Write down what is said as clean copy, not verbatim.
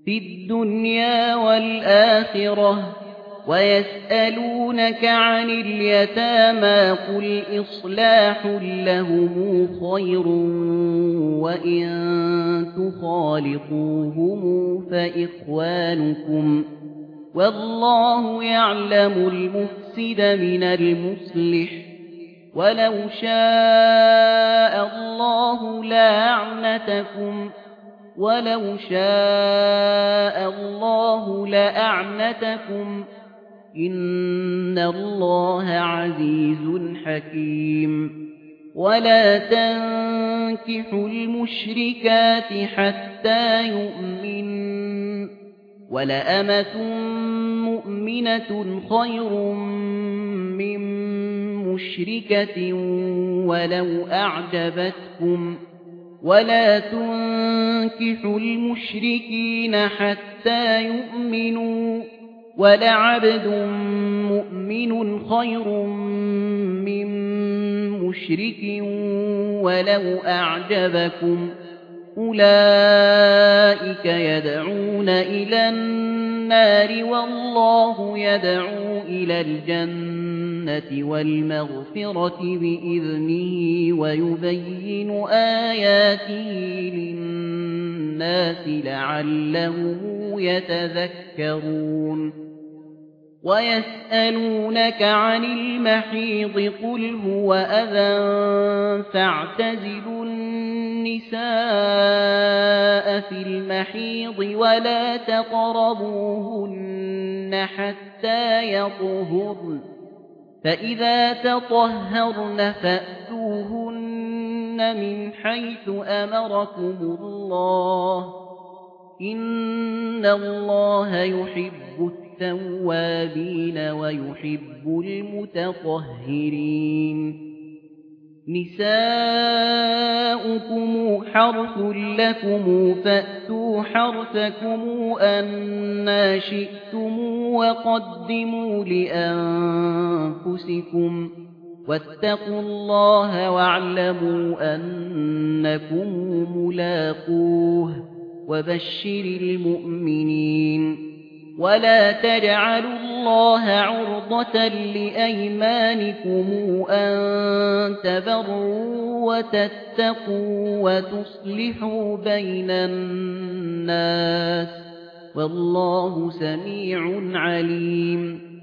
في الدنيا والآخرة ويسألونك عن اليتامى قل إصلاح لهم خير وإن تخالطوهم فإخوانكم والله يعلم المفسد من المصلح ولو شاء الله لأعنتكم إن الله عزيز حكيم ولا تنكحوا المشركات حتى يؤمنن ولأمة مؤمنة خير من مشركة ولو أعجبتكم ولا تنكحوا المشركين حتى يؤمنوا ولعبد مؤمن خير من مشرك ولو أعجبكم أولئك يدعون إلى النار والله يدعو إلى الجنة والمغفرة بإذنه ويبين آياته للناس لعلهم يتذكرون ويسألونك عن المحيض قل هو أذى فاعتزلوا النساء في المحيض ولا تقربوهن حتى يطهرن فإذا تطهرن فأتوهن من حيث أمركم الله إن الله يحب التوابين ويحب المتطهرين نساؤكم حرث لكم فأتوا حرثكم أنى شئتم وقدموا لأنفسكم واتقوا الله واعلموا أنكم ملاقوه وبشر المؤمنين ولا تجعلوا الله عرضة لأيمانكم أن تبروا وتتقوا وتصلحوا بين الناس والله سميع عليم